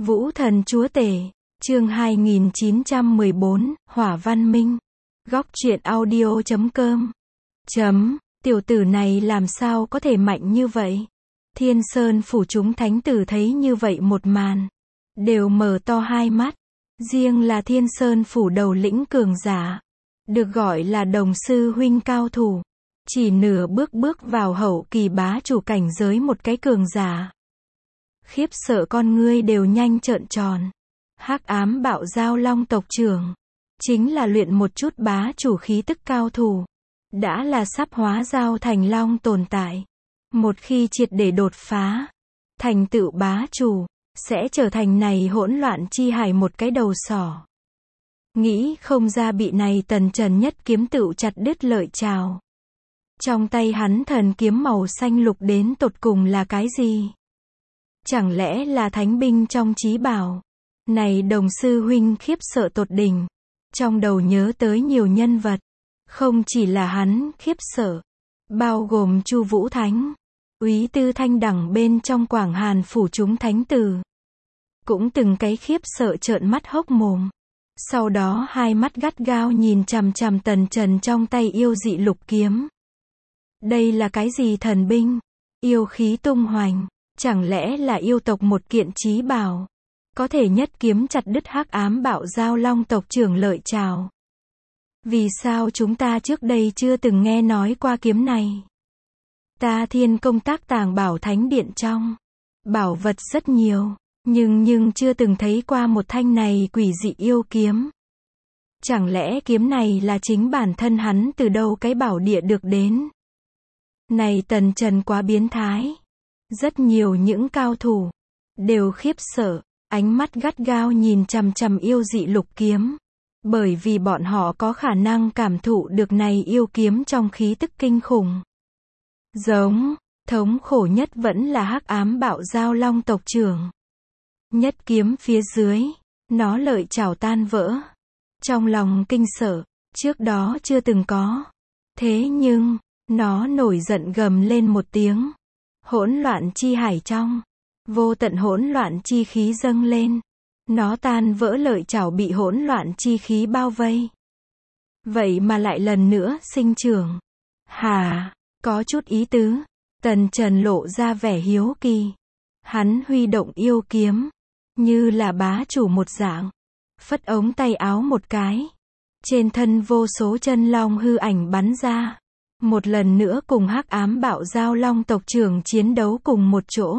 Vũ thần chúa tể, chương 2914, Hỏa Văn Minh. Góc truyện audio.com. Tiểu tử này làm sao có thể mạnh như vậy? Thiên Sơn phủ chúng thánh tử thấy như vậy một màn, đều mở to hai mắt. Riêng là Thiên Sơn phủ đầu lĩnh cường giả, được gọi là đồng sư huynh cao thủ, chỉ nửa bước vào hậu kỳ bá chủ cảnh giới một cái cường giả. Khiếp sợ con ngươi đều nhanh trợn tròn. Hắc ám bạo giao long tộc trưởng, chính là luyện một chút bá chủ khí tức cao thủ, đã là sắp hóa giao thành long tồn tại. Một khi triệt để đột phá, thành tựu bá chủ, sẽ trở thành này hỗn loạn chi hải một cái đầu sỏ. Nghĩ không ra bị này tần trần nhất kiếm tựu chặt đứt lợi trào. Trong tay hắn thần kiếm màu xanh lục đến tột cùng là cái gì? Chẳng lẽ là thánh binh trong chí bảo? Này đồng sư huynh khiếp sợ tột đỉnh. Trong đầu nhớ tới nhiều nhân vật. Không chỉ là hắn khiếp sợ, bao gồm Chu Vũ Thánh, Úy Tư Thanh đẳng bên trong Quảng Hàn phủ chúng thánh tử, cũng từng cái khiếp sợ trợn mắt hốc mồm. Sau đó hai mắt gắt gao nhìn chằm chằm tần trần trong tay yêu dị lục kiếm. Đây là cái gì thần binh? Yêu khí tung hoành, chẳng lẽ là yêu tộc một kiện chí bảo, có thể nhất kiếm chặt đứt hắc ám bạo giao long tộc trưởng lợi trào? Vì sao chúng ta trước đây chưa từng nghe nói qua kiếm này? Ta Thiên công tác tàng bảo thánh điện trong, bảo vật rất nhiều, nhưng chưa từng thấy qua một thanh này quỷ dị yêu kiếm. Chẳng lẽ kiếm này là chính bản thân hắn từ đâu cái bảo địa được đến? Này tần trần quá biến thái. Rất nhiều những cao thủ đều khiếp sợ, ánh mắt gắt gao nhìn chằm chằm yêu dị lục kiếm, bởi vì bọn họ có khả năng cảm thụ được này yêu kiếm trong khí tức kinh khủng. Thống khổ nhất vẫn là hắc ám bạo giao long tộc trưởng. Nhất kiếm phía dưới, nó lợi trảo tan vỡ. Trong lòng kinh sợ, trước đó chưa từng có. Thế nhưng, nó nổi giận gầm lên một tiếng. Hỗn loạn chi hải trong, vô tận hỗn loạn chi khí dâng lên. Nó tan vỡ lợi trảo bị hỗn loạn chi khí bao vây. Vậy mà lại lần nữa sinh trưởng. Hả, có chút ý tứ. Tần Trần lộ ra vẻ hiếu kỳ. Hắn huy động yêu kiếm, như là bá chủ một dạng. Phất ống tay áo một cái. Trên thân vô số chân long hư ảnh bắn ra. Một lần nữa cùng hắc ám bạo giao long tộc trưởng chiến đấu cùng một chỗ.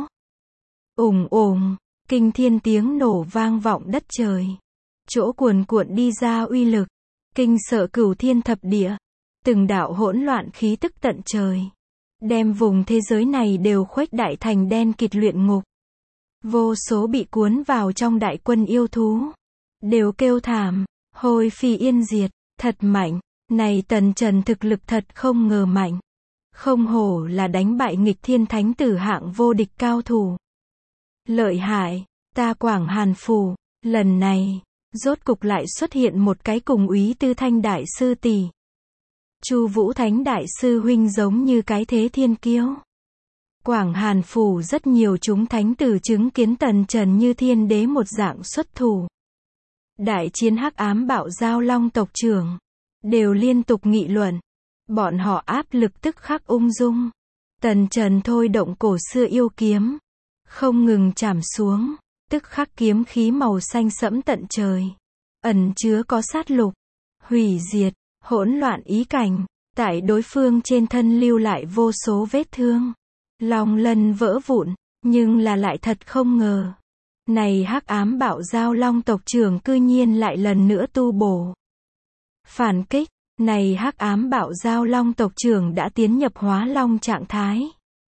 Ùng ùng, kinh thiên tiếng nổ vang vọng đất trời. Chỗ cuồn cuộn đi ra uy lực, kinh sợ cửu thiên thập địa. Từng đạo hỗn loạn khí tức tận trời, đem vùng thế giới này đều khuếch đại thành đen kịt luyện ngục. Vô số bị cuốn vào trong đại quân yêu thú, đều kêu thảm, hôi phi yên diệt, thật mạnh. Này tần trần thực lực thật không ngờ mạnh. Không hổ là đánh bại nghịch thiên thánh tử hạng vô địch cao thủ. Lợi hại, ta Quảng Hàn phủ, lần này, rốt cục lại xuất hiện một cái cùng Úy Tư Thanh đại sư tỷ. Chu Vũ Thánh đại sư huynh giống như cái thế thiên kiêu. Quảng Hàn phủ rất nhiều chúng thánh tử chứng kiến tần trần như thiên đế một dạng xuất thủ. Đại chiến hắc ám bạo giao long tộc trưởng, đều liên tục nghị luận. Bọn họ áp lực tức khắc ung dung. Tần trần thôi động cổ xưa yêu kiếm, không ngừng chảm xuống, tức khắc kiếm khí màu xanh sẫm tận trời, ẩn chứa có sát lục, hủy diệt, hỗn loạn ý cảnh, tại đối phương trên thân lưu lại vô số vết thương, long lân vỡ vụn, nhưng là lại thật không ngờ. Này hắc ám bạo giao long tộc trưởng cư nhiên lại lần nữa tu bổ. Phản kích, này hắc ám bạo giao long tộc trưởng đã tiến nhập hóa long trạng thái.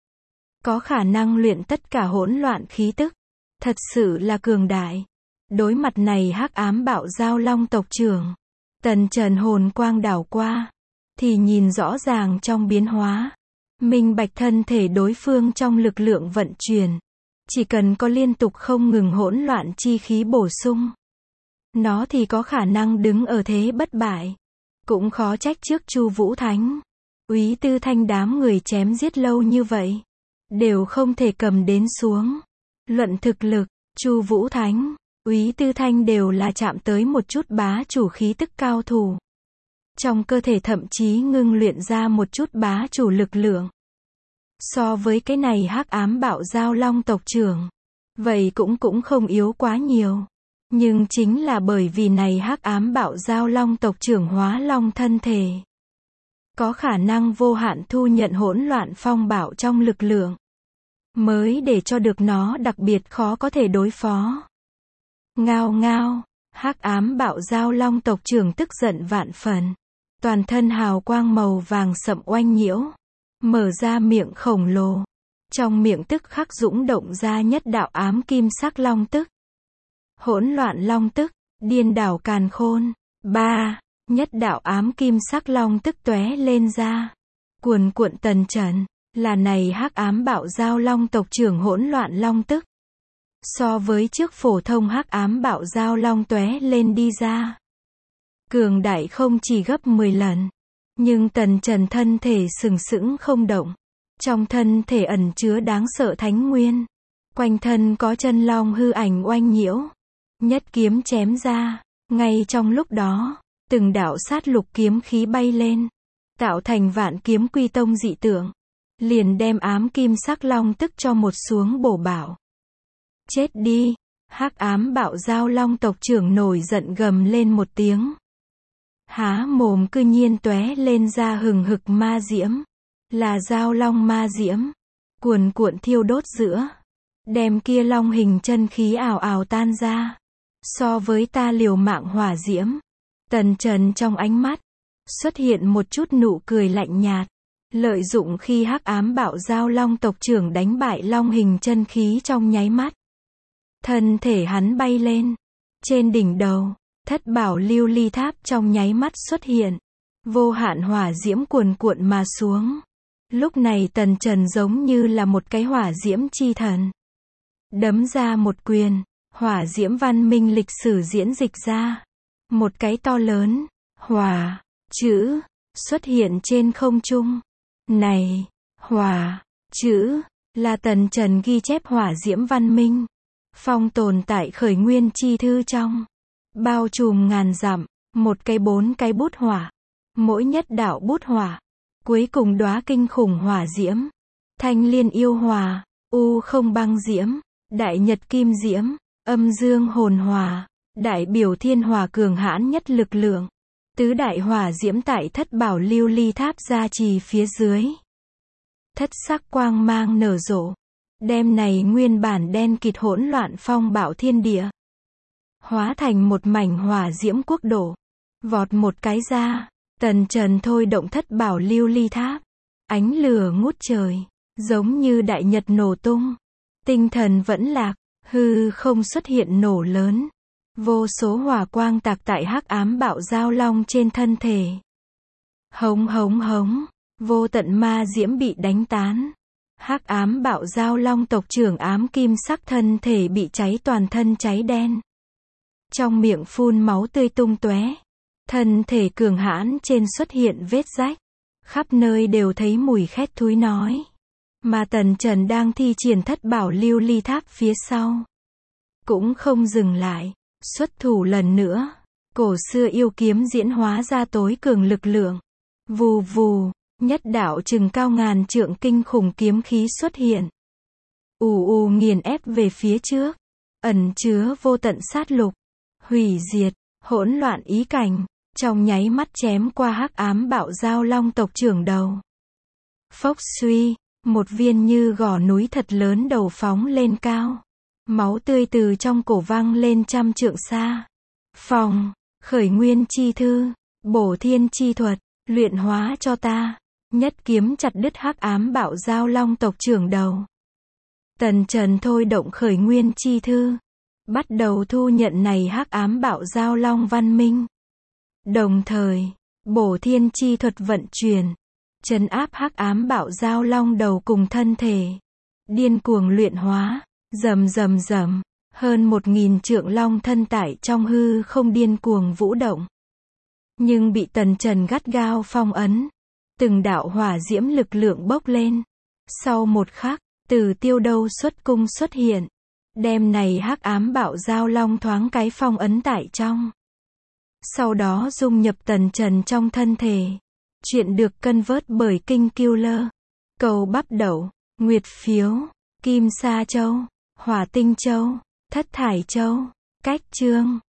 Có khả năng luyện tất cả hỗn loạn khí tức. Thật sự là cường đại. Đối mặt này hắc ám bạo giao long tộc trưởng, tần trần hồn quang đảo qua, thì nhìn rõ ràng trong biến hóa. Minh bạch thân thể đối phương trong lực lượng vận chuyển. Chỉ cần có liên tục không ngừng hỗn loạn chi khí bổ sung, nó thì có khả năng đứng ở thế bất bại. Cũng khó trách trước Chu Vũ Thánh, Úy Tư Thanh đám người chém giết lâu như vậy, đều không thể cầm đến xuống. Luận thực lực, Chu Vũ Thánh, Úy Tư Thanh đều là chạm tới một chút bá chủ khí tức cao thủ. Trong cơ thể thậm chí ngưng luyện ra một chút bá chủ lực lượng. So với cái này hắc ám bạo giao long tộc trưởng, vậy cũng không yếu quá nhiều. Nhưng chính là bởi vì này hắc ám bạo giao long tộc trưởng hóa long thân thể, có khả năng vô hạn thu nhận hỗn loạn phong bạo trong lực lượng, mới để cho được nó đặc biệt khó có thể đối phó. Ngao ngao, hắc ám bạo giao long tộc trưởng tức giận vạn phần. Toàn thân hào quang màu vàng sậm oanh nhiễu. Mở ra miệng khổng lồ. Trong miệng tức khắc dũng động ra nhất đạo ám kim sắc long tức. Hỗn loạn long tức, điên đảo càn khôn. 3. Nhất đạo ám kim sắc long tức tóe lên ra. Cuồn cuộn tần trần, là này hắc ám bạo giao long tộc trưởng hỗn loạn long tức. So với trước phổ thông hắc ám bạo giao long tóe lên đi ra, cường đại không chỉ gấp 10 lần. Nhưng tần trần thân thể sừng sững không động. Trong thân thể ẩn chứa đáng sợ thánh nguyên. Quanh thân có chân long hư ảnh oanh nhiễu. Nhất kiếm chém ra. Ngay trong lúc đó, từng đạo sát lục kiếm khí bay lên, tạo thành vạn kiếm quy tông dị tượng. Liền đem ám kim sắc long tức cho một xuống bổ bảo. Chết đi! Hắc ám bạo giao long tộc trưởng nổi giận gầm lên một tiếng. Há mồm cư nhiên tóe lên ra hừng hực ma diễm. Là giao long ma diễm. Cuồn cuộn thiêu đốt giữa. Đem kia long hình chân khí ào ào tan ra. So với ta liều mạng hỏa diễm. Tần trần trong ánh mắt xuất hiện một chút nụ cười lạnh nhạt. Lợi dụng khi hắc ám bạo giao long tộc trưởng đánh bại long hình chân khí trong nháy mắt. Thân thể hắn bay lên. Trên đỉnh đầu, thất bảo lưu ly tháp trong nháy mắt xuất hiện. Vô hạn hỏa diễm cuồn cuộn mà xuống. Lúc này tần trần giống như là một cái hỏa diễm chi thần. Đấm ra một quyền, hỏa diễm văn minh lịch sử diễn dịch ra. Một cái to lớn, hỏa, chữ, xuất hiện trên không trung. Này, hỏa, chữ, là tần trần ghi chép hỏa diễm văn minh. Phong tồn tại khởi nguyên chi thư trong. Bao trùm ngàn dặm, một cái 4 cái bút hỏa. Mỗi nhất đạo bút hỏa. Cuối cùng đóa kinh khủng hỏa diễm. Thanh liên yêu hỏa, u không băng diễm, đại nhật kim diễm, âm dương hồn hỏa, đại biểu thiên hỏa cường hãn nhất lực lượng. Tứ đại hỏa diễm tại thất bảo lưu ly tháp gia trì phía dưới. Thất sắc quang mang nở rộ. Đem này nguyên bản đen kịt hỗn loạn phong bạo thiên địa. Hóa thành một mảnh hỏa diễm quốc độ. Vọt một cái ra. Tần trần thôi động thất bảo lưu ly tháp. Ánh lửa ngút trời. Giống như đại nhật nổ tung. Tinh thần vẫn lạc. Hư không xuất hiện nổ lớn. Vô số hỏa quang tạc tại hắc ám bạo giao long trên thân thể. Hống hống hống. Vô tận ma diễm bị đánh tán. Hắc ám bạo giao long tộc trưởng ám kim sắc thân thể bị cháy toàn thân cháy đen. Trong miệng phun máu tươi tung tóe. Thân thể cường hãn trên xuất hiện vết rách. Khắp nơi đều thấy mùi khét thúi nói. Mà tần trần đang thi triển thất bảo lưu ly tháp phía sau. Cũng không dừng lại. Xuất thủ lần nữa. Cổ xưa yêu kiếm diễn hóa ra tối cường lực lượng. Vù vù. Nhất đạo chừng cao ngàn trượng kinh khủng kiếm khí xuất hiện. Ù ù nghiền ép về phía trước. Ẩn chứa vô tận sát lục. Hủy diệt, hỗn loạn ý cảnh. Trong nháy mắt chém qua hắc ám bạo giao long tộc trưởng đầu. Phốc suy, một viên như gò núi thật lớn đầu phóng lên cao. Máu tươi từ trong cổ văng lên trăm trượng xa. Phòng, khởi nguyên chi thư, bổ thiên chi thuật, luyện hóa cho ta. Nhất kiếm chặt đứt hắc ám bạo giao long tộc trưởng đầu. Tần trần thôi động khởi nguyên chi thư. Bắt đầu thu nhận này hắc ám bạo giao long văn minh. Đồng thời, bổ thiên chi thuật vận chuyển. Trấn áp hắc ám bạo giao long đầu cùng thân thể. Điên cuồng luyện hóa. Rầm rầm rầm. Hơn 1000 trượng long thân tại trong hư không điên cuồng vũ động. Nhưng bị tần trần gắt gao phong ấn. Từng đạo hỏa diễm lực lượng bốc lên. Sau một khắc, Từ Tiêu Đâu xuất cung xuất hiện. Đêm này hắc ám bạo giao long thoáng cái phong ấn tại trong. Sau đó dung nhập tần trần trong thân thể. Chuyện được cân vớt bởi Kinh Killer. Cầu Bắp Đậu, Nguyệt Phiếu, Kim Sa Châu, Hỏa Tinh Châu, Thất Thải Châu. Cách chương